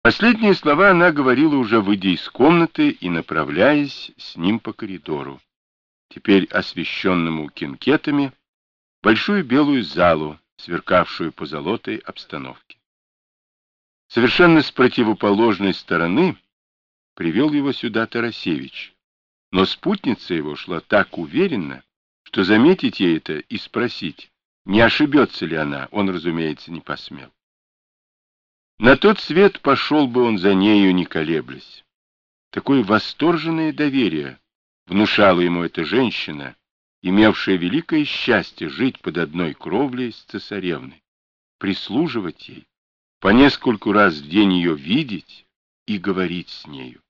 Последние слова она говорила, уже выйдя из комнаты и направляясь с ним по коридору, теперь освещенному кинкетами, большую белую залу, сверкавшую позолотой обстановки. Совершенно с противоположной стороны привел его сюда Тарасевич, но спутница его шла так уверенно, что заметить ей это и спросить, не ошибется ли она, он, разумеется, не посмел. На тот свет пошел бы он за нею, не колеблясь. Такое восторженное доверие внушала ему эта женщина, имевшая великое счастье жить под одной кровлей с цесаревной, прислуживать ей, по нескольку раз в день ее видеть и говорить с нею.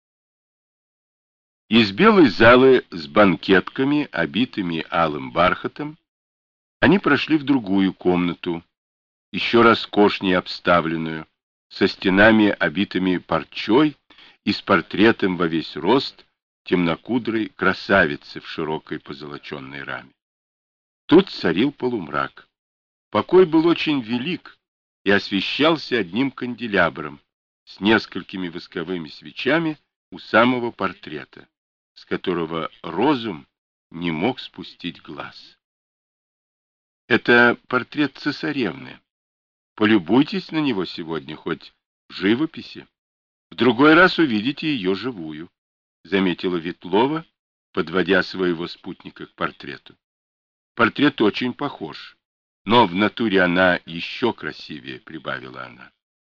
Из белой залы с банкетками, обитыми алым бархатом, они прошли в другую комнату, еще роскошнее обставленную, со стенами, обитыми парчой и с портретом во весь рост темнокудрой красавицы в широкой позолоченной раме. Тут царил полумрак. Покой был очень велик и освещался одним канделябром с несколькими восковыми свечами у самого портрета, с которого розум не мог спустить глаз. Это портрет цесаревны. Полюбуйтесь на него сегодня хоть в живописи. В другой раз увидите ее живую, заметила Ветлова, подводя своего спутника к портрету. Портрет очень похож, но в натуре она еще красивее, прибавила она.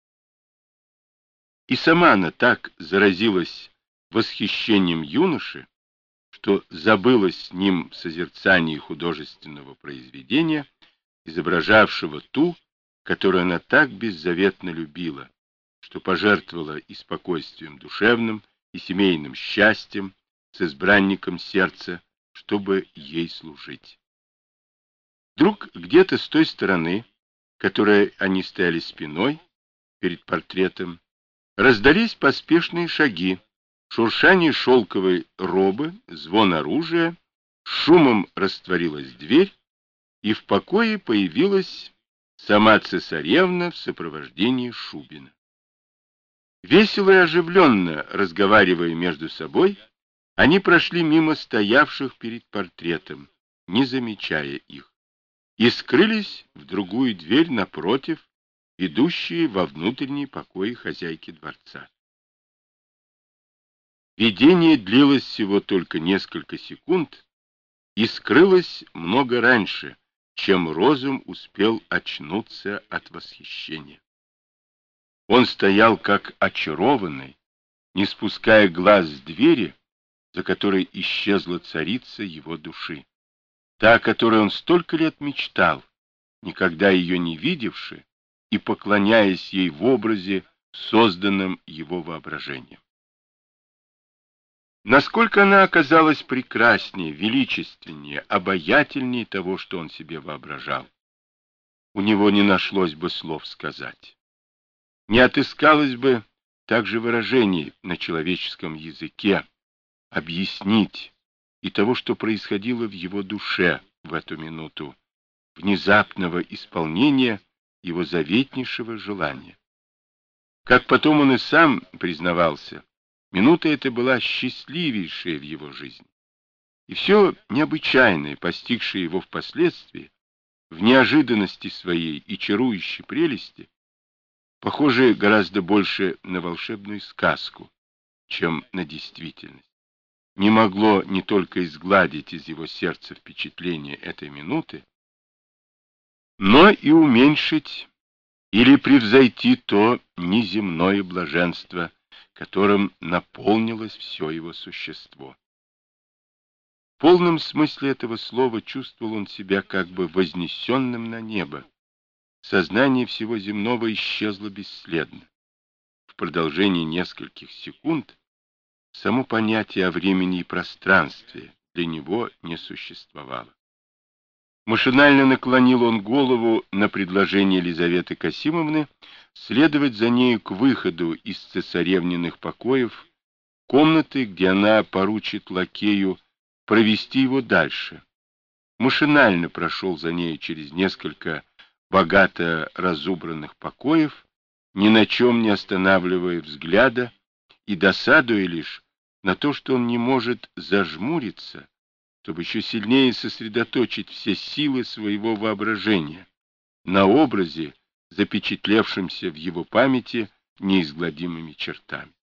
И сама она так заразилась восхищением юноши, что забылась с ним в созерцании художественного произведения, изображавшего ту, которую она так беззаветно любила, что пожертвовала и спокойствием душевным, и семейным счастьем, с избранником сердца, чтобы ей служить. Вдруг где-то с той стороны, которой они стояли спиной, перед портретом, раздались поспешные шаги, шуршание шелковой робы, звон оружия, шумом растворилась дверь, и в покое появилась сама цесаревна в сопровождении Шубина. Весело и оживленно разговаривая между собой, они прошли мимо стоявших перед портретом, не замечая их, и скрылись в другую дверь напротив, ведущие во внутренние покои хозяйки дворца. Видение длилось всего только несколько секунд и скрылось много раньше, чем розум успел очнуться от восхищения. Он стоял как очарованный, не спуская глаз с двери, за которой исчезла царица его души, та, о которой он столько лет мечтал, никогда ее не видевши и поклоняясь ей в образе, созданном его воображением. Насколько она оказалась прекраснее, величественнее, обаятельнее того, что он себе воображал, у него не нашлось бы слов сказать. Не отыскалось бы также выражений на человеческом языке, объяснить и того, что происходило в его душе в эту минуту, внезапного исполнения его заветнейшего желания. Как потом он и сам признавался, минута эта была счастливейшая в его жизни. И все необычайное, постигшее его впоследствии, в неожиданности своей и чарующей прелести, похоже гораздо больше на волшебную сказку, чем на действительность, не могло не только изгладить из его сердца впечатление этой минуты, но и уменьшить или превзойти то неземное блаженство, которым наполнилось все его существо. В полном смысле этого слова чувствовал он себя как бы вознесенным на небо. Сознание всего земного исчезло бесследно. В продолжении нескольких секунд само понятие о времени и пространстве для него не существовало. Машинально наклонил он голову на предложение Елизаветы Касимовны следовать за нею к выходу из цесаревниных покоев, комнаты, где она поручит лакею провести его дальше. Машинально прошел за нею через несколько богато разубранных покоев ни на чем не останавливая взгляда и досадуя лишь на то, что он не может зажмуриться, чтобы еще сильнее сосредоточить все силы своего воображения на образе, запечатлевшемся в его памяти неизгладимыми чертами.